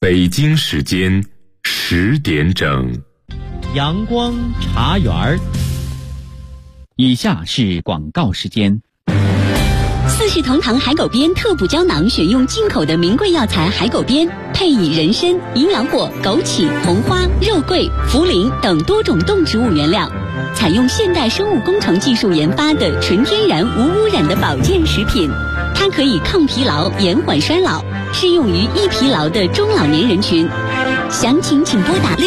北京时间10点整， 阳光茶园。以下是广告时间。 四世同堂海狗鞭特补胶囊选用进口的名贵药材海狗鞭，配以人参、营养果、枸杞、红花、肉桂、茯苓等多种动植物原料，采用现代生物工程技术研发的纯天然无污染的保健食品。它可以抗疲劳、延缓衰老，适用于易疲劳的中老年人群。详情请拨打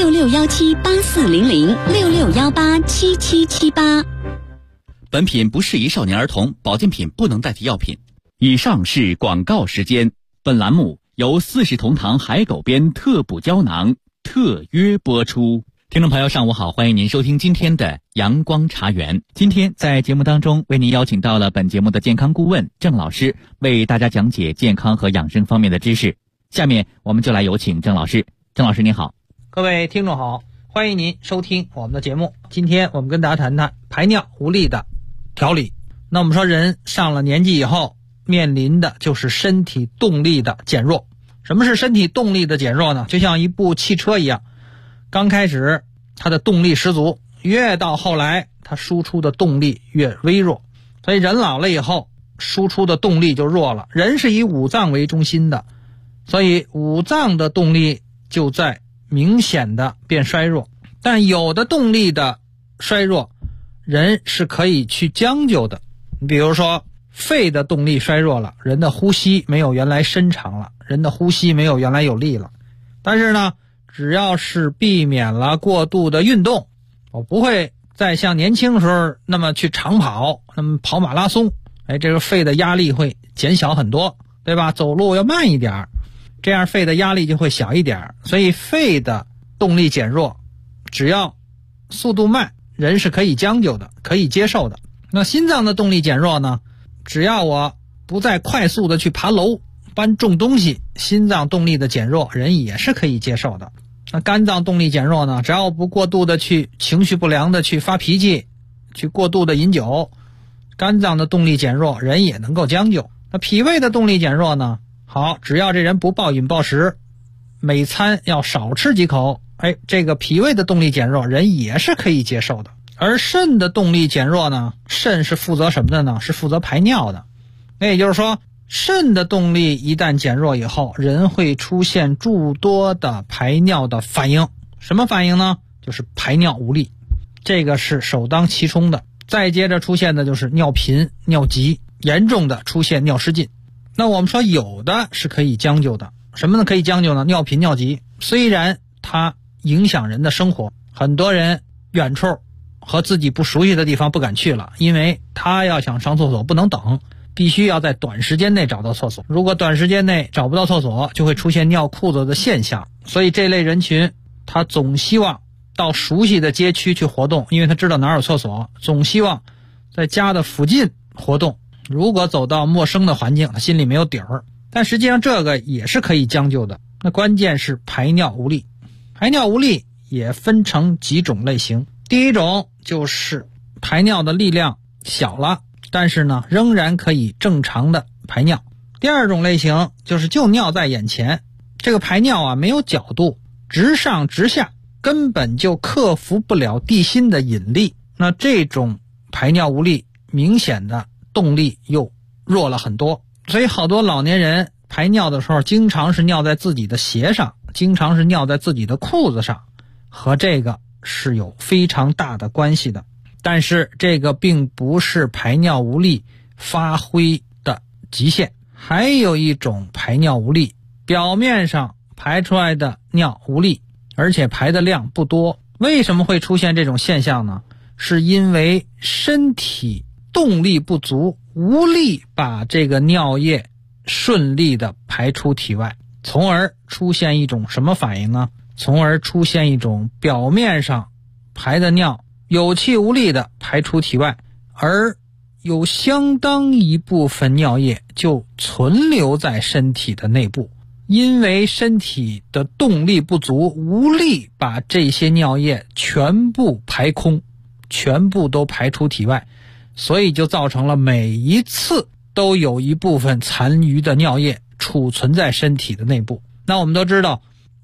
6617840066187778。 本品不适宜少年儿童，保健品不能代替药品。以上是广告时间。本栏目由四世同堂海狗鞭特补胶囊特约播出。听众朋友上午好，欢迎您收听今天的阳光茶园。今天在节目当中为您邀请到了本节目的健康顾问郑老师，为大家讲解健康和养生方面的知识。下面我们就来有请郑老师。郑老师您好。 各位听众好，欢迎您收听我们的节目。今天我们跟大家谈谈排尿无力的调理。那我们说人上了年纪以后面临的就是身体动力的减弱。什么是身体动力的减弱呢？就像一部汽车一样，刚开始它的动力十足，越到后来它输出的动力越微弱。所以人老了以后输出的动力就弱了。人是以五脏为中心的，所以五脏的动力就在明显的变衰弱。但有的动力的衰弱人是可以去将就的。你比如说肺的动力衰弱了，人的呼吸没有原来深长了，人的呼吸没有原来有力了。但是呢，只要是避免了过度的运动，我不会再像年轻时候那么去长跑，那么跑马拉松，这个肺的压力会减小很多，对吧？走路要慢一点，这样肺的压力就会小一点。所以肺的动力减弱，只要速度慢，人是可以将就的，可以接受的。那心脏的动力减弱呢？只要我不再快速的去爬楼搬重东西，心脏动力的减弱人也是可以接受的。那肝脏动力减弱呢？只要我不过度的去情绪不良的去发脾气，去过度的饮酒，肝脏的动力减弱人也能够将就。那脾胃的动力减弱呢？好，只要这人不暴饮暴食，每餐要少吃几口，这个脾胃的动力减弱人也是可以接受的。而肾的动力减弱呢？肾是负责什么的呢？是负责排尿的。那也就是说，肾的动力一旦减弱以后，人会出现诸多的排尿的反应。什么反应呢？就是排尿无力，这个是首当其冲的。再接着出现的就是尿频、尿急，严重的出现尿失禁。那我们说有的是可以将就的。什么呢？可以将就呢？尿频、尿急虽然它影响人的生活，很多人远处和自己不熟悉的地方不敢去了，因为他要想上厕所不能等，必须要在短时间内找到厕所。如果短时间内找不到厕所，就会出现尿裤子的现象。所以这类人群他总希望到熟悉的街区去活动，因为他知道哪儿有厕所，总希望在家的附近活动。如果走到陌生的环境，他心里没有底儿。但实际上这个也是可以将就的。那关键是排尿无力。排尿无力也分成几种类型。第一种就是排尿的力量小了，但是呢仍然可以正常的排尿。第二种类型就是就尿在眼前，这个排尿没有角度，直上直下，根本就克服不了地心的引力。那这种排尿无力明显的动力又弱了很多。所以好多老年人排尿的时候经常是尿在自己的鞋上，经常是尿在自己的裤子上，和这个是有非常大的关系的。但是这个并不是排尿无力发挥的极限。还有一种排尿无力，表面上排出来的尿无力，而且排的量不多。为什么会出现这种现象呢？是因为身体动力不足，无力把这个尿液顺利的排出体外，从而出现一种什么反应呢？从而出现一种表面上排的尿有气无力的排出体外，而有相当一部分尿液就存留在身体的内部。因为身体的动力不足，无力把这些尿液全部排空，全部都排出体外，所以就造成了每一次都有一部分残余的尿液储存在身体的内部。那我们都知道，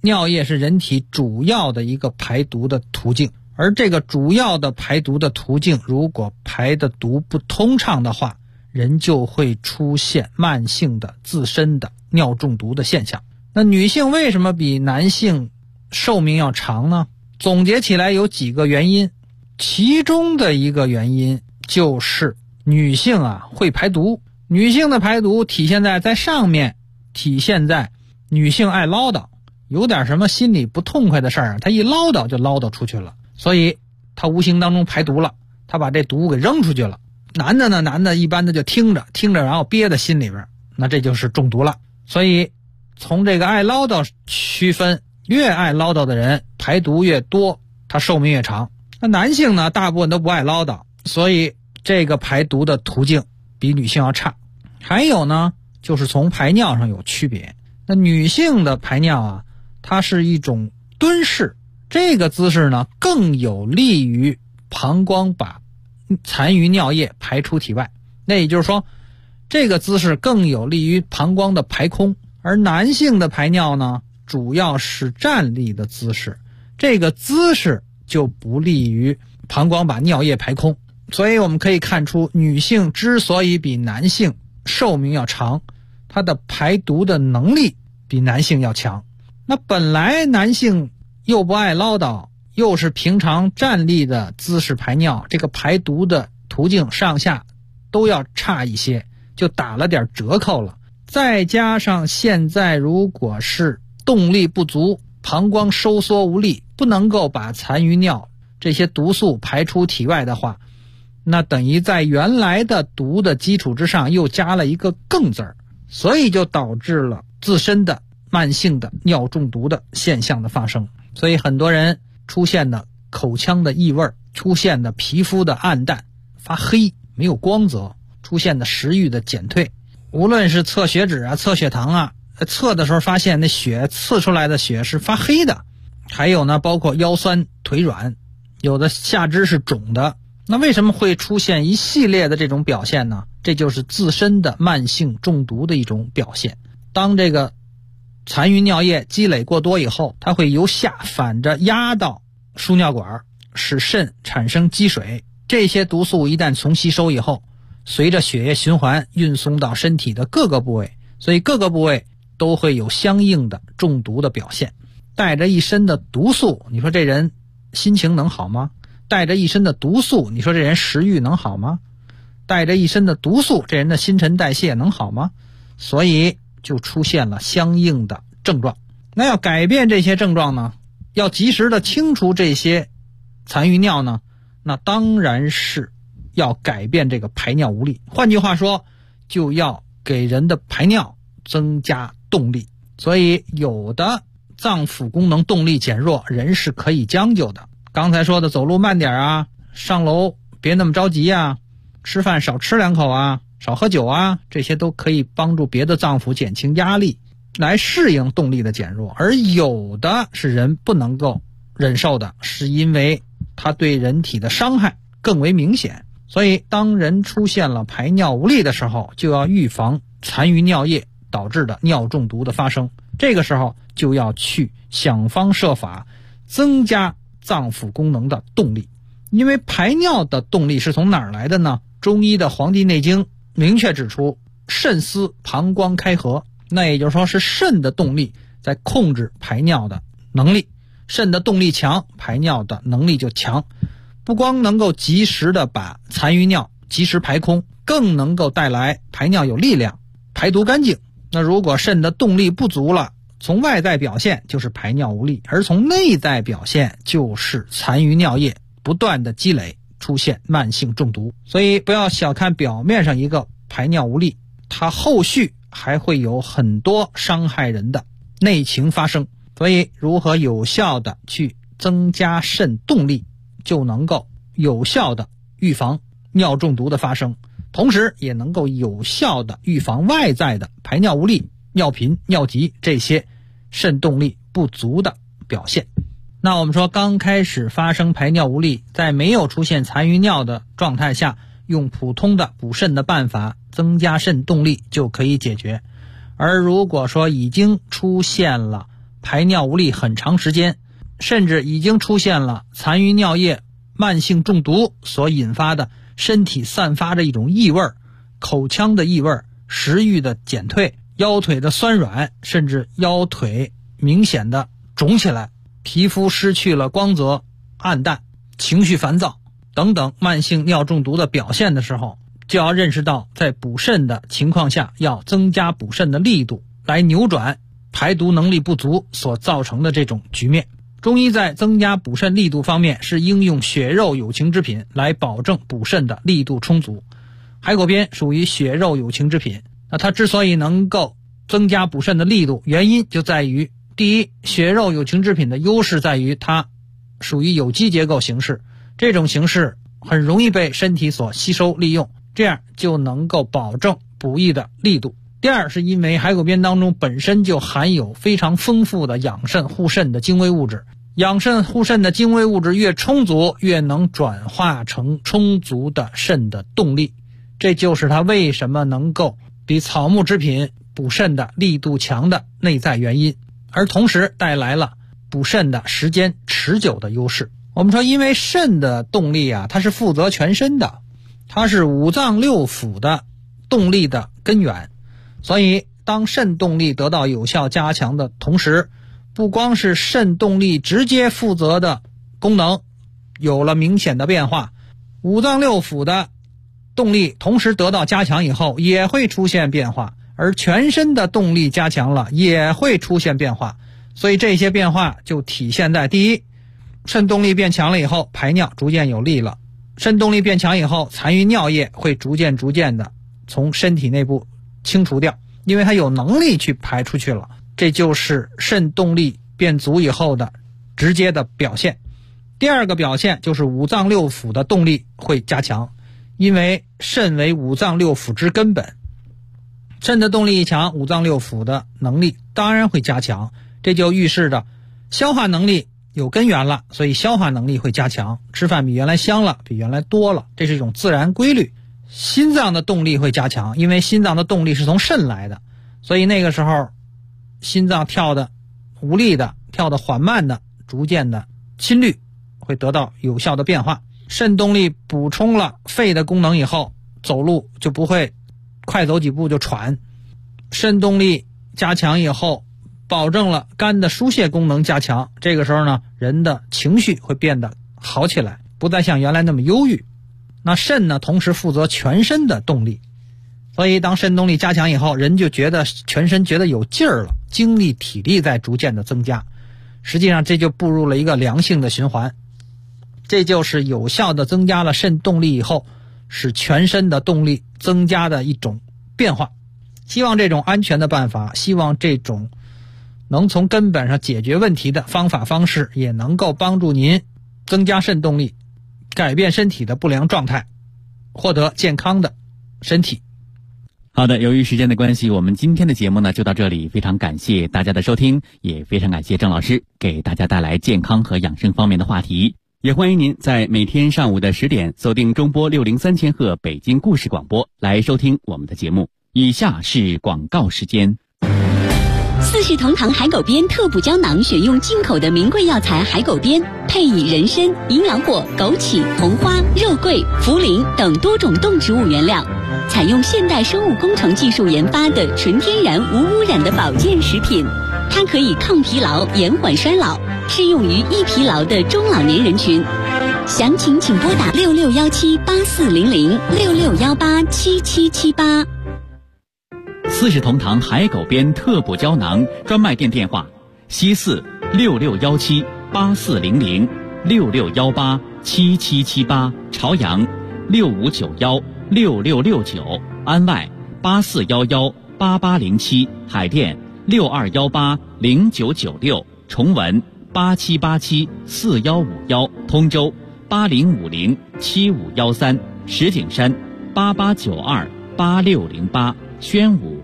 尿液是人体主要的一个排毒的途径，而这个主要的排毒的途径如果排的毒不通畅的话，人就会出现慢性的自身的尿中毒的现象。那女性为什么比男性寿命要长呢？总结起来有几个原因，其中的一个原因就是女性会排毒。女性的排毒体现在上面，体现在女性爱唠叨，有点什么心里不痛快的事儿，她一唠叨就唠叨出去了，所以她无形当中排毒了，她把这毒给扔出去了。男的一般的就听着然后憋在心里边，那这就是中毒了。所以从这个爱唠叨区分，越爱唠叨的人排毒越多，他寿命越长。那男性呢，大部分都不爱唠叨，所以这个排毒的途径比女性要差。还有呢，就是从排尿上有区别。那女性的排尿它是一种蹲式，这个姿势呢更有利于膀胱把残余尿液排出体外，那也就是说这个姿势更有利于膀胱的排空。而男性的排尿呢主要是站立的姿势，这个姿势就不利于膀胱把尿液排空。所以我们可以看出，女性之所以比男性寿命要长，她的排毒的能力比男性要强。那本来男性又不爱唠叨，又是平常站立的姿势排尿，这个排毒的途径上下都要差一些，就打了点折扣了。再加上现在如果是动力不足，膀胱收缩无力，不能够把残余尿这些毒素排出体外的话，那等于在原来的毒的基础之上又加了一个更字儿，所以就导致了自身的慢性的尿中毒的现象的发生。所以很多人出现的口腔的异味，出现的皮肤的暗淡发黑没有光泽，出现的食欲的减退。无论是测血脂测血糖测的时候发现那血测出来的血是发黑的。还有呢，包括腰酸腿软，有的下肢是肿的。那为什么会出现一系列的这种表现呢？这就是自身的慢性中毒的一种表现。当这个残余尿液积累过多以后，它会由下反着压到输尿管，使肾产生积水。这些毒素一旦从吸收以后，随着血液循环运送到身体的各个部位，所以各个部位都会有相应的中毒的表现。带着一身的毒素，你说这人心情能好吗？带着一身的毒素，你说这人食欲能好吗？带着一身的毒素，这人的新陈代谢能好吗？所以就出现了相应的症状。那要改变这些症状呢，要及时的清除这些残余尿呢，那当然是要改变这个排尿无力。换句话说，就要给人的排尿增加动力。所以有的脏腑功能动力减弱，人是可以将就的。刚才说的走路慢点上楼别那么着急吃饭少吃2口少喝酒这些都可以帮助别的脏腑减轻压力，来适应动力的减弱。而有的是人不能够忍受的，是因为它对人体的伤害更为明显。所以当人出现了排尿无力的时候，就要预防残余尿液导致的尿中毒的发生。这个时候就要去想方设法增加脏腑功能的动力。因为排尿的动力是从哪儿来的呢？中医的《黄帝内经》明确指出，肾司膀胱开合，那也就是说是肾的动力在控制排尿的能力。肾的动力强，排尿的能力就强，不光能够及时的把残余尿及时排空，更能够带来排尿有力量，排毒干净。那如果肾的动力不足了，从外在表现就是排尿无力，而从内在表现就是残余尿液不断的积累，出现慢性中毒。所以不要小看表面上一个排尿无力，它后续还会有很多伤害人的内情发生。所以如何有效的去增加肾动力，就能够有效的预防尿中毒的发生，同时也能够有效的预防外在的排尿无力、尿频、尿急这些肾动力不足的表现。那我们说刚开始发生排尿无力，在没有出现残余尿的状态下，用普通的补肾的办法增加肾动力就可以解决。而如果说已经出现了排尿无力很长时间，甚至已经出现了残余尿液慢性中毒所引发的身体散发着一种异味，口腔的异味，食欲的减退，腰腿的酸软，甚至腰腿明显的肿起来，皮肤失去了光泽，暗淡，情绪烦躁等等慢性尿中毒的表现的时候，就要认识到在补肾的情况下要增加补肾的力度，来扭转排毒能力不足所造成的这种局面。中医在增加补肾力度方面是应用血肉有情之品来保证补肾的力度充足。海狗鞭属于血肉有情之品，那它之所以能够增加补肾的力度，原因就在于第一，血肉有情之品的优势在于它属于有机结构形式，这种形式很容易被身体所吸收利用，这样就能够保证补益的力度。第二，是因为海狗鞭当中本身就含有非常丰富的养肾护肾的精微物质，养肾护肾的精微物质越充足，越能转化成充足的肾的动力，这就是它为什么能够比草木之品补肾的力度强的内在原因，而同时带来了补肾的时间持久的优势。我们说因为肾的动力它是负责全身的，它是五脏六腑的动力的根源，所以当肾动力得到有效加强的同时，不光是肾动力直接负责的功能有了明显的变化，五脏六腑的动力同时得到加强以后也会出现变化，而全身的动力加强了也会出现变化。所以这些变化就体现在第一，肾动力变强了以后排尿逐渐有力了，肾动力变强以后残余尿液会逐渐的从身体内部清除掉，因为它有能力去排出去了，这就是肾动力变足以后的直接的表现。第二个表现就是五脏六腑的动力会加强，因为肾为五脏六腑之根本，肾的动力一强，五脏六腑的能力当然会加强，这就预示着消化能力有根源了，所以消化能力会加强，吃饭比原来香了，比原来多了，这是一种自然规律。心脏的动力会加强，因为心脏的动力是从肾来的，所以那个时候心脏跳的无力的，跳的缓慢的，逐渐的心率会得到有效的变化。肾动力补充了肺的功能以后，走路就不会快走几步就喘。肾动力加强以后，保证了肝的疏泄功能加强，这个时候呢，人的情绪会变得好起来，不再像原来那么忧郁。那肾呢，同时负责全身的动力，所以当肾动力加强以后，人就觉得全身觉得有劲儿了，精力体力在逐渐的增加，实际上这就步入了一个良性的循环，这就是有效的增加了肾动力以后使全身的动力增加的一种变化。希望这种安全的办法，希望这种能从根本上解决问题的方法方式也能够帮助您增加肾动力，改变身体的不良状态，获得健康的身体。 好的，由于时间的关系，我们今天的节目呢就到这里，非常感谢大家的收听，也非常感谢郑老师给大家带来健康和养生方面的话题。也欢迎您在每天上午的10点锁定中波603千赫北京故事广播来收听我们的节目。以下是广告时间。 四世同堂海狗鞭特补胶囊选用进口的名贵药材海狗鞭，配以人参、营养果、枸杞、红花、肉桂、茯苓等多种动植物原料，采用现代生物工程技术研发的纯天然无污染的保健食品。它可以抗疲劳、延缓衰老，适用于易疲劳的中老年人群。详情请拨打66178400 66187778。 四世同堂海狗鞭特补胶囊专卖店电话：西四66178400 66187778，朝阳65916669，安外84118807，海淀62180996，重文87874151，通州80507513，石景山88928608，宣武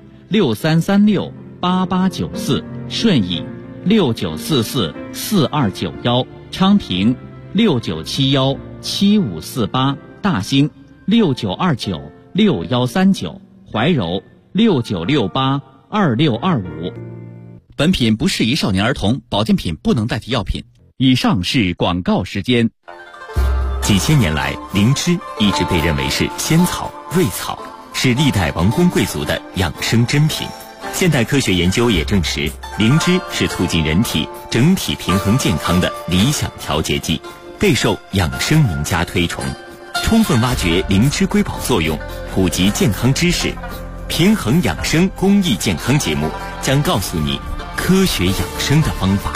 63368894，顺义69444291，昌平69717548，大兴69296139，怀柔69682625。 本品不适宜少年儿童，保健品不能代替药品。以上是广告时间。 几千年来，灵芝一直被认为是仙草、瑞草，是历代王公贵族的养生珍品。现代科学研究也证实，灵芝是促进人体整体平衡健康的理想调节剂，备受养生名家推崇。充分挖掘灵芝瑰宝作用，普及健康知识，平衡养生公益健康节目将告诉你科学养生的方法。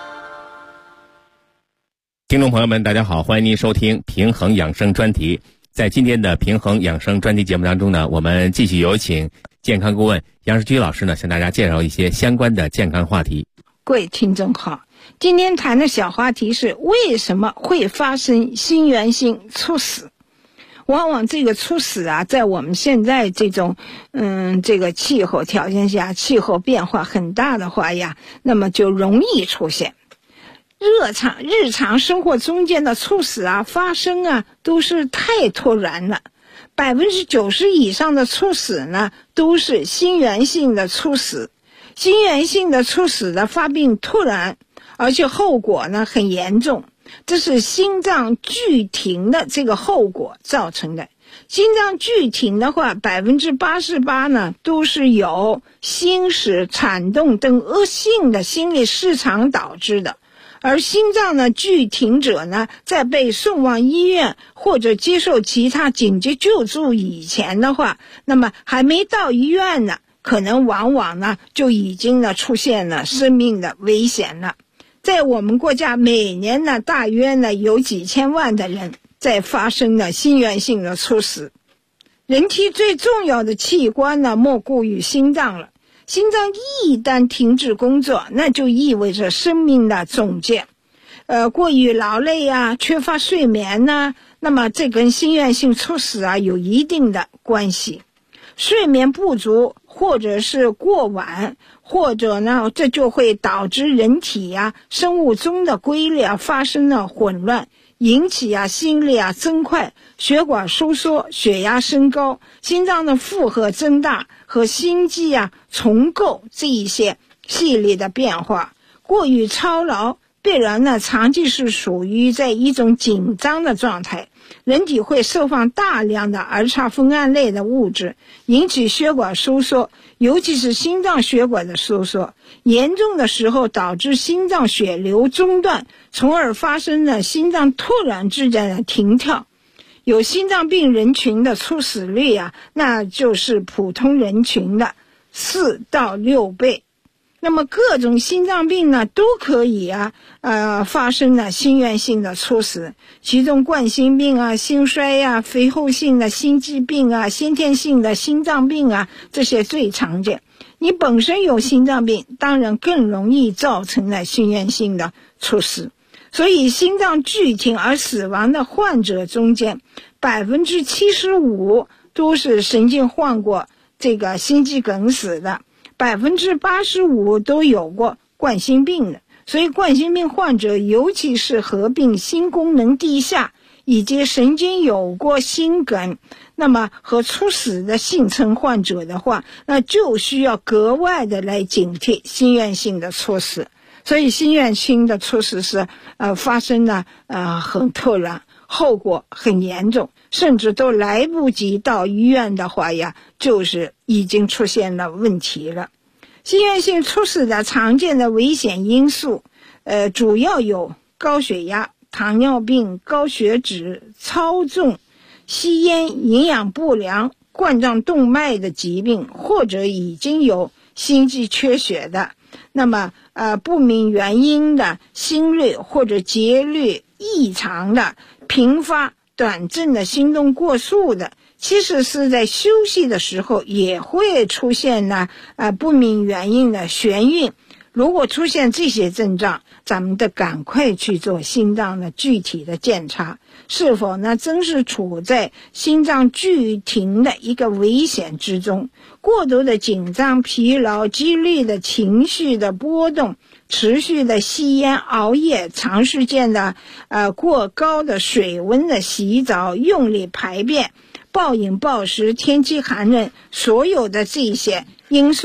听众朋友们，大家好，欢迎您收听平衡养生专题。在今天的平衡养生专题节目当中呢，我们继续有请健康顾问杨世居老师呢，向大家介绍一些相关的健康话题。 各位听众好，今天谈的小话题是为什么会发生心源性猝死。往往这个猝死啊，在我们现在这种这个气候条件下，气候变化很大的话呀，那么就容易出现。日常生活中间的猝死啊，发生啊，都是太突然了。90%以上的猝死呢，都是心源性的猝死。心源性的猝死的发病突然，而且后果呢很严重，这是心脏拒停的这个后果造成的。心脏拒停的话，88%呢都是由心室颤动等恶性的心理失常导致的。而心脏呢拒停者呢，在被送往医院或者接受其他紧急救助以前的话，那么还没到医院呢，可能往往呢就已经呢出现了生命的危险了。在我们国家每年呢大约呢有几千万的人在发生了心源性的猝死。人体最重要的器官呢莫过于心脏了。心脏一旦停止工作，那就意味着生命的终结。过于劳累啊，缺乏睡眠呢，那么这跟心源性猝死啊有一定的关系。睡眠不足或者是过晚，或者呢这就会导致人体啊生物钟的规律啊发生了混乱，引起啊心率啊增快，血管收缩，血压升高，心脏的负荷增大和心肌啊重构这一些系列的变化。过于操劳必然呢长期是属于在一种紧张的状态，人体会释放大量的儿茶酚胺类的物质，引起血管收缩，尤其是心脏血管的收缩，严重的时候导致心脏血流中断，从而发生了心脏突然之间的停跳。有心脏病人群的猝死率啊，那就是普通人群的4到6倍。那么各种心脏病呢都可以发生了心源性的猝死，其中冠心病啊、心衰啊、肥厚性的心肌病啊、先天性的心脏病啊，这些最常见。你本身有心脏病，当然更容易造成了心源性的猝死。所以心脏拒停而死亡的患者中间，75%都是曾经患过这个心肌梗死的，85%都有过冠心病的。所以冠心病患者，尤其是合并心功能低下以及曾经有过心梗，那么和猝死的幸存患者的话，那就需要格外的来警惕心源性的猝死。所以心源性的猝死是发生的很突然，后果很严重，甚至都来不及到医院的话呀，就是已经出现了问题了。心源性猝死的常见的危险因素主要有高血压、糖尿病、高血脂、超重、吸烟、营养不良、冠状动脉的疾病，或者已经有心肌缺血的，那么不明原因的心律或者节律异常的、频发短暂的心动过速的，其实是在休息的时候也会出现呢不明原因的眩晕。如果出现这些症状，咱们得赶快去做心脏的具体的检查，是否呢真是处在心脏拒停的一个危险之中。过度的紧张、疲劳、激烈的情绪的波动，持续的吸烟、熬夜，长时间的过高的水温的洗澡、用力排便、暴饮暴食、天气寒冷，所有的这些因素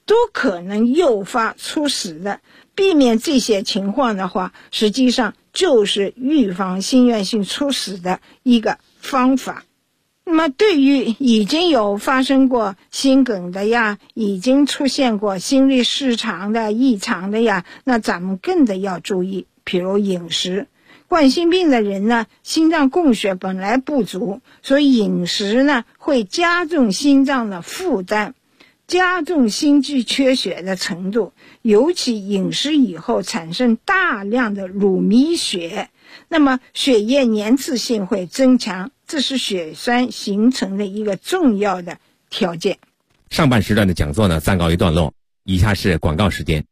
都可能诱发猝死的。避免这些情况的话，实际上就是预防心源性猝死的一个方法。那么对于已经有发生过心梗的呀，已经出现过心律失常的异常的呀，那咱们更得要注意，比如饮食。冠心病的人呢，心脏供血本来不足，所以饮食呢会加重心脏的负担，加重心肌缺血的程度，尤其饮食以后产生大量的乳糜血，那么血液粘滞性会增强，这是血栓形成的一个重要的条件。 上半时段的讲座呢暂告一段落，以下是广告时间。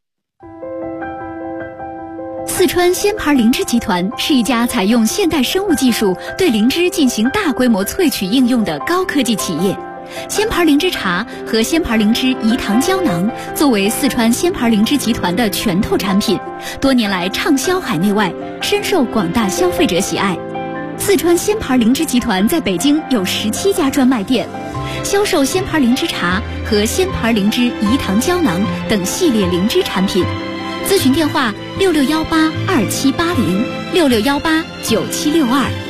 四川鲜牌灵芝集团是一家采用现代生物技术对灵芝进行大规模萃取应用的高科技企业。鲜牌灵芝茶和鲜牌灵芝饴糖胶囊作为四川鲜牌灵芝集团的拳头产品，多年来畅销海内外，深受广大消费者喜爱。四川鲜牌灵芝集团在北京有17家专卖店，销售鲜牌灵芝茶和鲜牌灵芝饴糖胶囊等系列灵芝产品。咨询电话66182780，66189762。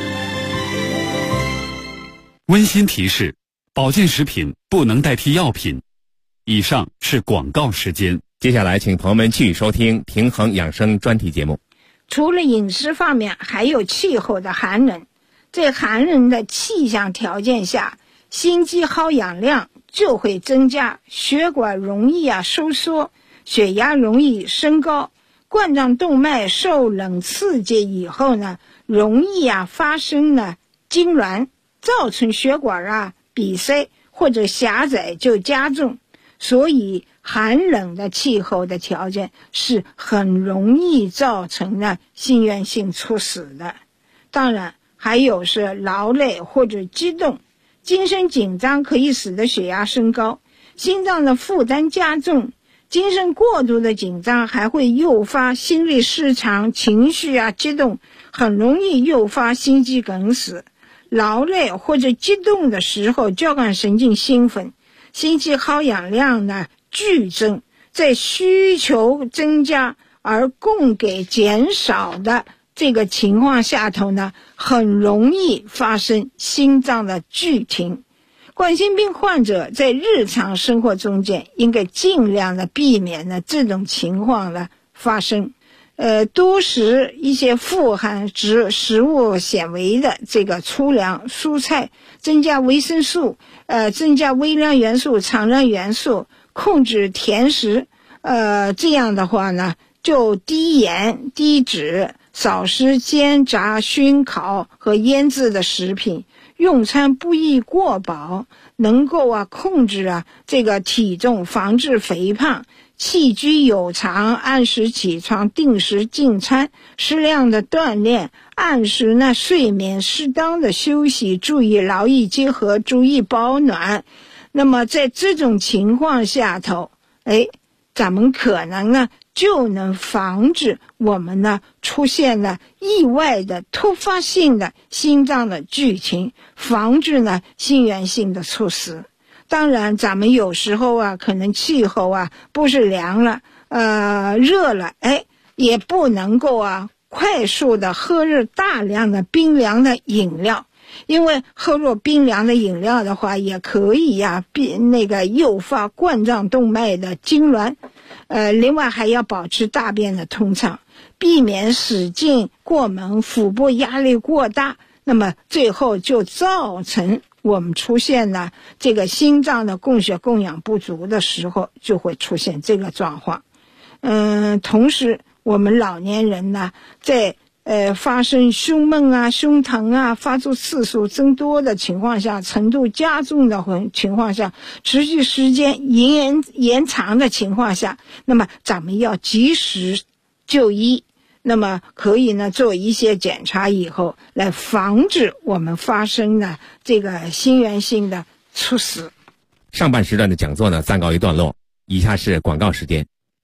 温馨提示：保健食品不能代替药品。以上是广告时间。 接下来请朋友们继续收听平衡养生专题节目。 除了饮食方面，还有气候的寒冷。在寒冷的气象条件下，心肌耗氧量就会增加，血管容易收缩，血压容易升高，冠状动脉受冷刺激以后呢，容易发生痉挛，造成血管闭塞或者狭窄就加重。所以寒冷的气候的条件是很容易造成心源性猝死的。当然还有是劳累或者激动，精神紧张可以使得血压升高，心脏的负担加重，精神过度的紧张还会诱发心律失常，情绪激动，很容易诱发心肌梗死。劳累或者激动的时候，交感神经兴奋，心肌耗氧量剧增，在需求增加而供给减少的这个情况下头呢，很容易发生心脏的骤停。冠心病患者在日常生活中间应该尽量的避免这种情况的发生。多食一些富含食物纤维的这个粗粮、蔬菜，增加维生素，增加微量元素、常量元素，控制甜食。这样的话呢，就低盐、低脂，少食煎炸、熏烤和腌制的食品，用餐不宜过饱，能够控制这个体重，防治肥胖。起居有常，按时起床，定时进餐，适量的锻炼，按时睡眠，适当的休息，注意劳逸结合，注意保暖。那么在这种情况下头，咱们可能就能防止我们出现了意外的突发性的心脏的骤停，防止心源性的猝死。当然咱们有时候可能气候不是凉了热了，也不能够快速的喝入大量的冰凉的饮料，因为喝入冰凉的饮料的话，也可以诱发冠状动脉的痉挛。另外还要保持大便的通畅，避免使劲过猛，腹部压力过大，那么最后就造成我们出现了这个心脏的供血供氧不足的时候，就会出现这个状况。同时我们老年人在发生胸闷胸疼发作次数增多的情况下，程度加重的情况下，持续时间延长的情况下，那么咱们要及时就医，那么可以做一些检查以后，来防止我们发生的这个心源性的猝死。 上半时段的讲座暂告一段落，以下是广告时间。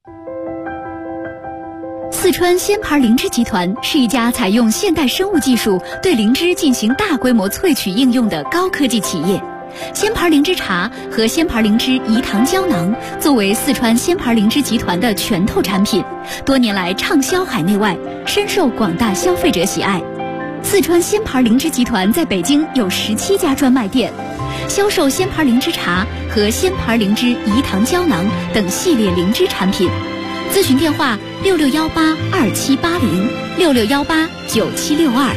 四川鲜牌灵芝集团是一家采用现代生物技术对灵芝进行大规模萃取应用的高科技企业。 仙牌灵芝茶和仙牌灵芝饴糖胶囊作为四川仙牌灵芝集团的拳头产品，多年来畅销海内外，深受广大消费者喜爱。四川仙牌灵芝集团在北京有17家专卖店，销售仙牌灵芝茶和仙牌灵芝饴糖胶囊等系列灵芝产品。咨询电话66182780，66189762。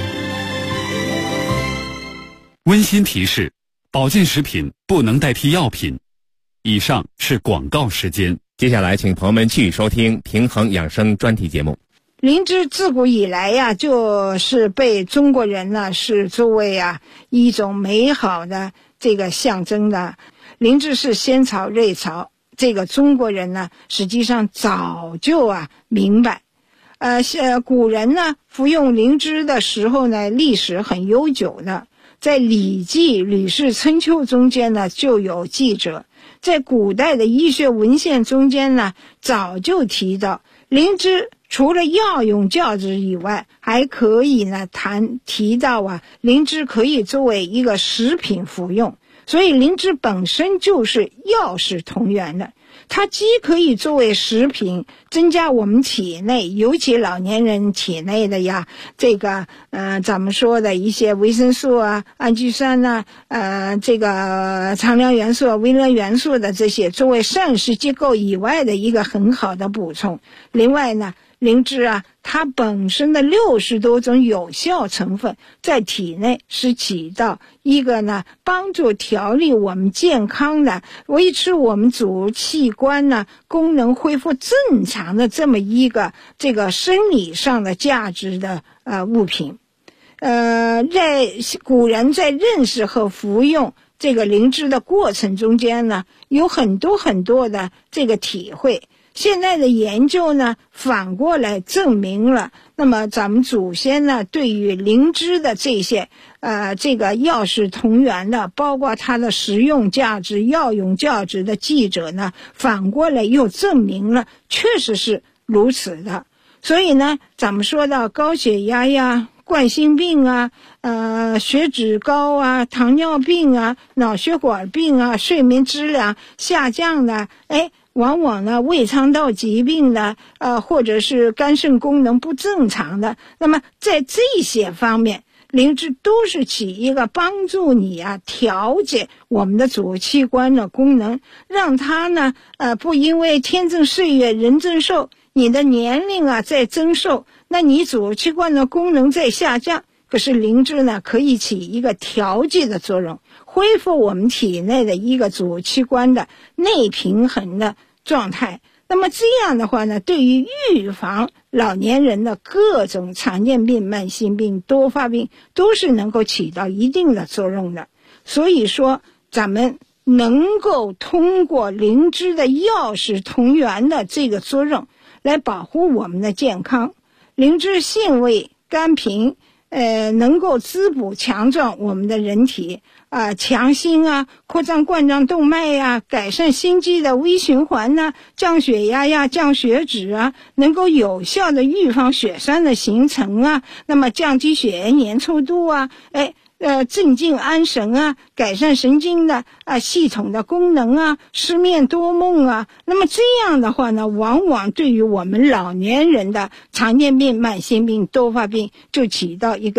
温馨提示：保健食品不能代替药品。以上是广告时间。 接下来，请朋友们继续收听平衡养生专题节目。 灵芝自古以来呀，就是被中国人呢是作为一种美好的这个象征的。灵芝是仙草瑞草，这个中国人呢实际上早就明白。古人呢服用灵芝的时候呢，历史很悠久的，在《礼记·吕氏春秋》中间呢就有记载，在古代的医学文献中间呢早就提到，灵芝除了药用价值以外，还可以呢提到灵芝可以作为一个食品服用，所以灵芝本身就是药食同源的。它既可以作为食品，增加我们体内，尤其老年人体内的这个咱们说的一些维生素氨基酸这个常量元素、微量元素的这些，作为膳食结构以外的一个很好的补充。另外呢，灵芝它本身的60多种有效成分在体内是起到一个呢帮助调理我们健康的、维持我们主器官呢功能恢复正常的这么一个这个生理上的价值的物品。在古人在认识和服用这个灵芝的过程中间呢，有很多很多的这个体会。现在的研究呢，反过来证明了，那么咱们祖先呢，对于灵芝的这些这个药食同源的，包括它的食用价值、药用价值的记者呢，反过来又证明了，确实是如此的。所以呢，咱们说到高血压呀、冠心病血脂高糖尿病脑血管病睡眠质量下降的，往往呢胃肠道疾病的或者是肝肾功能不正常的，那么在这些方面，灵芝都是起一个帮助你调节我们的主器官的功能，让它呢不因为天增岁月人增寿，你的年龄在增寿，那你主器官的功能在下降。可是灵芝呢可以起一个调节的作用，恢复我们体内的一个主器官的内平衡的状态。那么这样的话呢，对于预防老年人的各种常见病、慢性病、多发病都是能够起到一定的作用的。所以说咱们能够通过灵芝的药食同源的这个作用来保护我们的健康。灵芝性味甘平，能够滋补强壮我们的人体强心扩张冠状动脉改善心肌的微循环降血压降血脂能够有效的预防血栓的形成那么降低血液粘稠度镇静安神改善神经的系统的功能失眠多梦那么这样的话呢，往往对于我们老年人的常见病、慢性病、多发病就起到一个